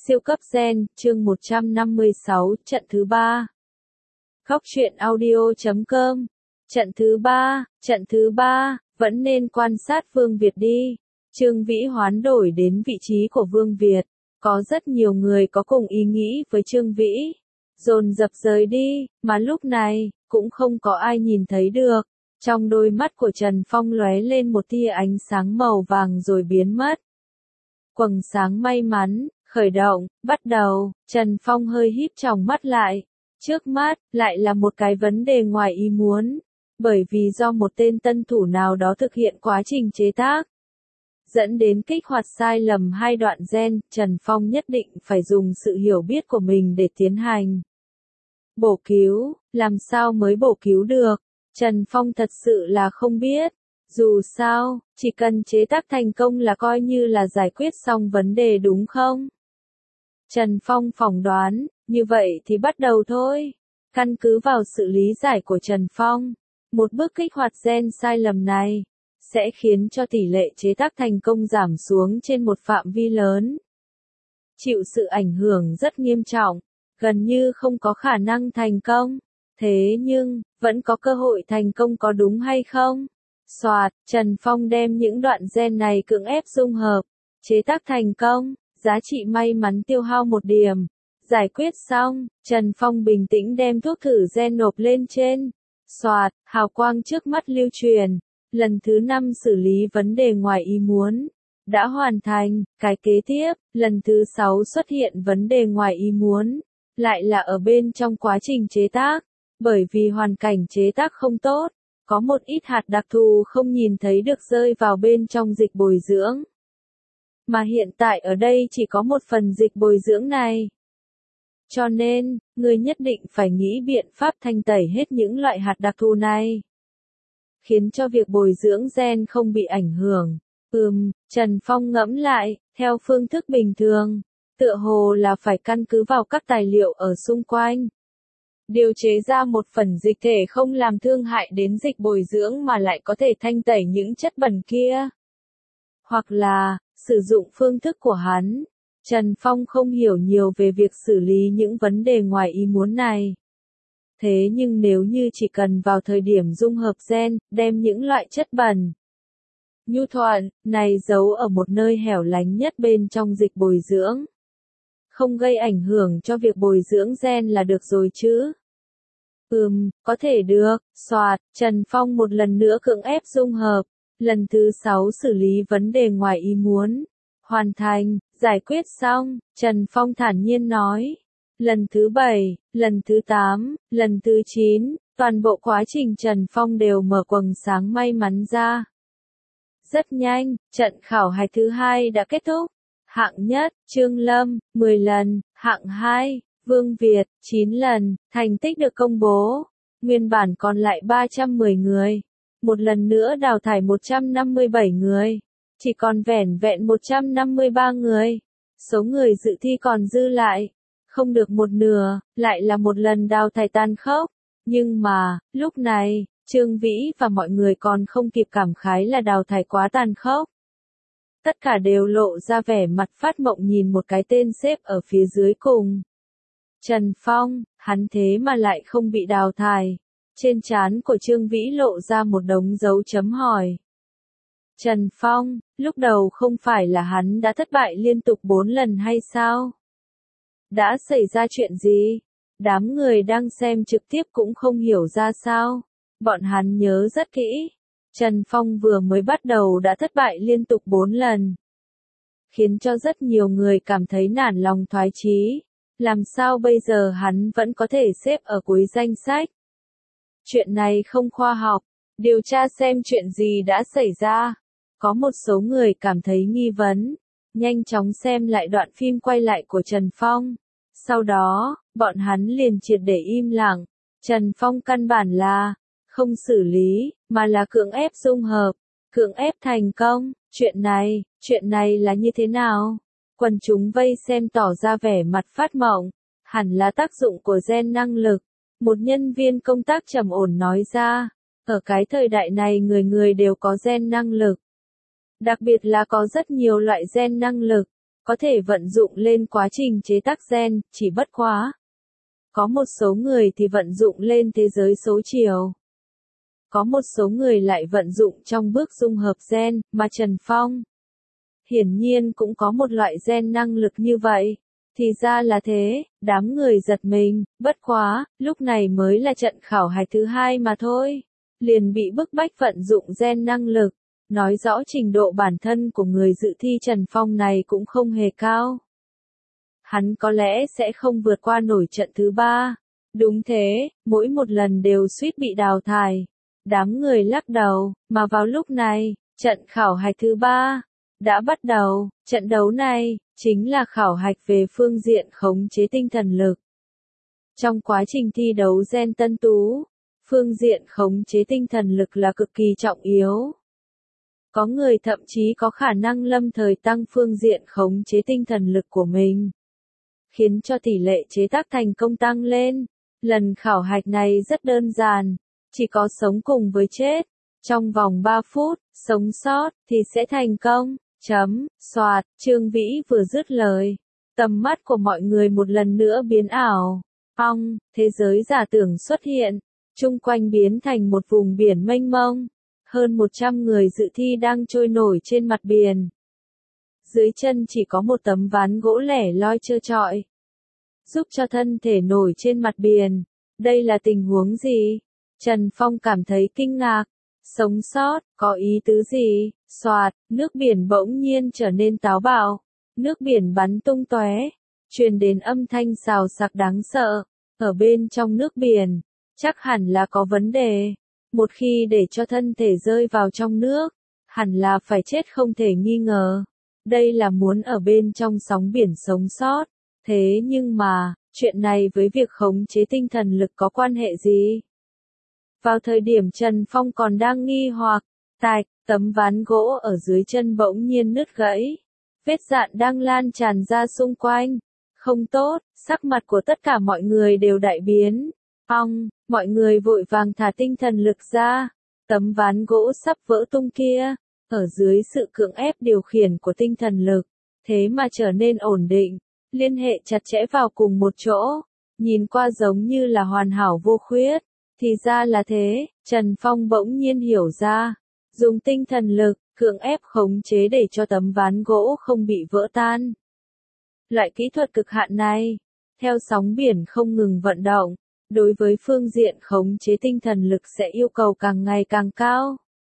Siêu cấp gen, chương 156, trận thứ 3. Góc truyện audio.com. Trận thứ ba, vẫn nên quan sát Vương Việt đi. Trương Vĩ hoán đổi đến vị trí của Vương Việt. Có rất nhiều người có cùng ý nghĩ với Trương Vĩ. Dồn dập rời đi, mà lúc này, cũng không có ai nhìn thấy được. Trong đôi mắt của Trần Phong lóe lên một tia ánh sáng màu vàng rồi biến mất. Quầng sáng may mắn, khởi động, bắt đầu, Trần Phong hơi híp tròng mắt lại. Trước mắt, lại là một cái vấn đề ngoài ý muốn. Bởi vì do một tên tân thủ nào đó thực hiện quá trình chế tác, dẫn đến kích hoạt sai lầm hai đoạn gen, Trần Phong nhất định phải dùng sự hiểu biết của mình để tiến hành bổ cứu. Làm sao mới bổ cứu được? Trần Phong thật sự là không biết. Dù sao, chỉ cần chế tác thành công là coi như là giải quyết xong vấn đề đúng không? Trần Phong phỏng đoán, như vậy thì bắt đầu thôi. Căn cứ vào sự lý giải của Trần Phong, một bước kích hoạt gen sai lầm này sẽ khiến cho tỷ lệ chế tác thành công giảm xuống trên một phạm vi lớn. Chịu sự ảnh hưởng rất nghiêm trọng, gần như không có khả năng thành công. Thế nhưng, vẫn có cơ hội thành công có đúng hay không? Soạt, Trần Phong đem những đoạn gen này cưỡng ép dung hợp, chế tác thành công, giá trị may mắn tiêu hao 1 điểm. Giải quyết xong, Trần Phong bình tĩnh đem thuốc thử gen nộp lên trên. Soạt, hào quang trước mắt lưu truyền. Lần thứ 5 xử lý vấn đề ngoài ý muốn đã hoàn thành. Cái kế tiếp, lần thứ 6 xuất hiện vấn đề ngoài ý muốn, lại là ở bên trong quá trình chế tác. Bởi vì hoàn cảnh chế tác không tốt, có một ít hạt đặc thù không nhìn thấy được rơi vào bên trong dịch bồi dưỡng. Mà hiện tại ở đây chỉ có một phần dịch bồi dưỡng này. Cho nên, người nhất định phải nghĩ biện pháp thanh tẩy hết những loại hạt đặc thù này, khiến cho việc bồi dưỡng gen không bị ảnh hưởng. Trần Phong ngẫm lại, theo phương thức bình thường, tựa hồ là phải căn cứ vào các tài liệu ở xung quanh, điều chế ra một phần dịch thể không làm thương hại đến dịch bồi dưỡng mà lại có thể thanh tẩy những chất bẩn kia. Hoặc là, sử dụng phương thức của hắn. Trần Phong không hiểu nhiều về việc xử lý những vấn đề ngoài ý muốn này. Thế nhưng nếu như chỉ cần vào thời điểm dung hợp gen, đem những loại chất bẩn, nhu thuận, này giấu ở một nơi hẻo lánh nhất bên trong dịch bồi dưỡng, không gây ảnh hưởng cho việc bồi dưỡng gen là được rồi chứ. Có thể được. Soạt, Trần Phong một lần nữa cưỡng ép dung hợp. Lần thứ 6 xử lý vấn đề ngoài ý muốn. Hoàn thành, giải quyết xong, Trần Phong thản nhiên nói. Lần thứ 7, lần thứ 8, lần thứ 9, toàn bộ quá trình Trần Phong đều mở quầng sáng may mắn ra. Rất nhanh, trận khảo hạch thứ 2 đã kết thúc. Hạng nhất, Trương Lâm, 10 lần, hạng 2, Vương Việt, 9 lần, thành tích được công bố. Nguyên bản còn lại 310 người. Một lần nữa đào thải 157 người. Chỉ còn vẻn vẹn 153 người. Số người dự thi còn dư lại. Không được một nửa, lại là một lần đào thải tàn khốc. Nhưng mà, lúc này, Trương Vĩ và mọi người còn không kịp cảm khái là đào thải quá tàn khốc. Tất cả đều lộ ra vẻ mặt phát mộng nhìn một cái tên xếp ở phía dưới cùng. Trần Phong, hắn thế mà lại không bị đào thải. Trên trán của Trương Vĩ lộ ra một đống dấu chấm hỏi. Trần Phong, lúc đầu không phải là hắn đã thất bại liên tục 4 lần hay sao? Đã xảy ra chuyện gì? Đám người đang xem trực tiếp cũng không hiểu ra sao. Bọn hắn nhớ rất kỹ. Trần Phong vừa mới bắt đầu đã thất bại liên tục 4 lần. Khiến cho rất nhiều người cảm thấy nản lòng thoái chí. Làm sao bây giờ hắn vẫn có thể xếp ở cuối danh sách? Chuyện này không khoa học. Điều tra xem chuyện gì đã xảy ra. Có một số người cảm thấy nghi vấn. Nhanh chóng xem lại đoạn phim quay lại của Trần Phong. Sau đó, bọn hắn liền triệt để im lặng. Trần Phong căn bản là không xử lý, mà là cưỡng ép dung hợp, cưỡng ép thành công. Chuyện này là như thế nào? Quần chúng vây xem tỏ ra vẻ mặt phát mộng. Hẳn là tác dụng của gen năng lực. Một nhân viên công tác trầm ổn nói ra. Ở cái thời đại này người người đều có gen năng lực. Đặc biệt là có rất nhiều loại gen năng lực. có thể vận dụng lên quá trình chế tác gen, chỉ bất quá. Có một số người thì vận dụng lên thế giới số chiều. Có một số người lại vận dụng trong bước dung hợp gen, mà Trần Phong hiển nhiên cũng có một loại gen năng lực như vậy. Thì ra là thế, đám người giật mình, bất quá, lúc này mới là trận khảo hạch thứ 2 mà thôi. Liền bị bức bách vận dụng gen năng lực, nói rõ trình độ bản thân của người dự thi Trần Phong này cũng không hề cao. Hắn có lẽ sẽ không vượt qua nổi trận thứ 3. Đúng thế, mỗi một lần đều suýt bị đào thải. Đám người lắc đầu, mà vào lúc này, trận khảo hạch thứ 3 đã bắt đầu. Trận đấu này chính là khảo hạch về phương diện khống chế tinh thần lực. Trong quá trình thi đấu gen tân tú, phương diện khống chế tinh thần lực là cực kỳ trọng yếu. Có người thậm chí có khả năng lâm thời tăng phương diện khống chế tinh thần lực của mình, khiến cho tỷ lệ chế tác thành công tăng lên. Lần khảo hạch này rất đơn giản, chỉ có sống cùng với chết. Trong vòng 3 phút, sống sót thì sẽ thành công. Soạt, Trương Vĩ vừa dứt lời, tầm mắt của mọi người một lần nữa biến ảo. Thế giới giả tưởng xuất hiện, chung quanh biến thành một vùng biển mênh mông. Hơn 100 người dự thi đang trôi nổi trên mặt biển. Dưới chân chỉ có một tấm ván gỗ lẻ loi trơ trọi, giúp cho thân thể nổi trên mặt biển. Đây là tình huống gì? Trần Phong cảm thấy kinh ngạc. Sống sót, có ý tứ gì? Soạt, nước biển bỗng nhiên trở nên táo bạo. Nước biển bắn tung tóe, truyền đến âm thanh xào xạc đáng sợ. Ở bên trong nước biển, chắc hẳn là có vấn đề. Một khi để cho thân thể rơi vào trong nước, hẳn là phải chết không thể nghi ngờ. Đây là muốn ở bên trong sóng biển sống sót. Thế nhưng mà, chuyện này với việc khống chế tinh thần lực có quan hệ gì? Vào thời điểm Trần Phong còn đang nghi hoặc, tấm ván gỗ ở dưới chân bỗng nhiên nứt gãy. Vết dạn đang lan tràn ra xung quanh. Không tốt, sắc mặt của tất cả mọi người đều đại biến. Mọi người vội vàng thả tinh thần lực ra. Tấm ván gỗ sắp vỡ tung kia, ở dưới sự cưỡng ép điều khiển của tinh thần lực, thế mà trở nên ổn định, liên hệ chặt chẽ vào cùng một chỗ. Nhìn qua giống như là hoàn hảo vô khuyết. Thì ra là thế, Trần Phong bỗng nhiên hiểu ra. Dùng tinh thần lực, cưỡng ép khống chế để cho tấm ván gỗ không bị vỡ tan. Loại kỹ thuật cực hạn này, theo sóng biển không ngừng vận động, đối với phương diện khống chế tinh thần lực sẽ yêu cầu càng ngày càng cao.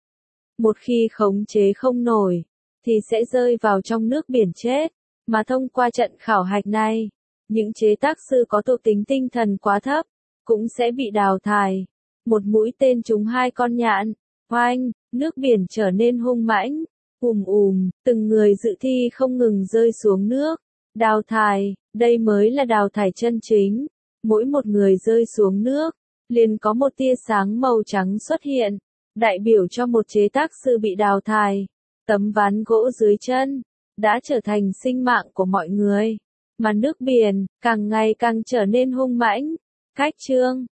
Một khi khống chế không nổi, thì sẽ rơi vào trong nước biển chết. Mà thông qua trận khảo hạch này, những chế tác sư có thuộc tính tinh thần quá thấp, cũng sẽ bị đào thải. Một mũi tên trúng 2 con nhạn. Oanh, nước biển trở nên hung mãnh. Từng người dự thi không ngừng rơi xuống nước. Đào thải, đây mới là đào thải chân chính. Mỗi một người rơi xuống nước, liền có một tia sáng màu trắng xuất hiện, đại biểu cho một chế tác sư bị đào thải. Tấm ván gỗ dưới chân đã trở thành sinh mạng của mọi người, mà nước biển càng ngày càng trở nên hung mãnh. Khách trương,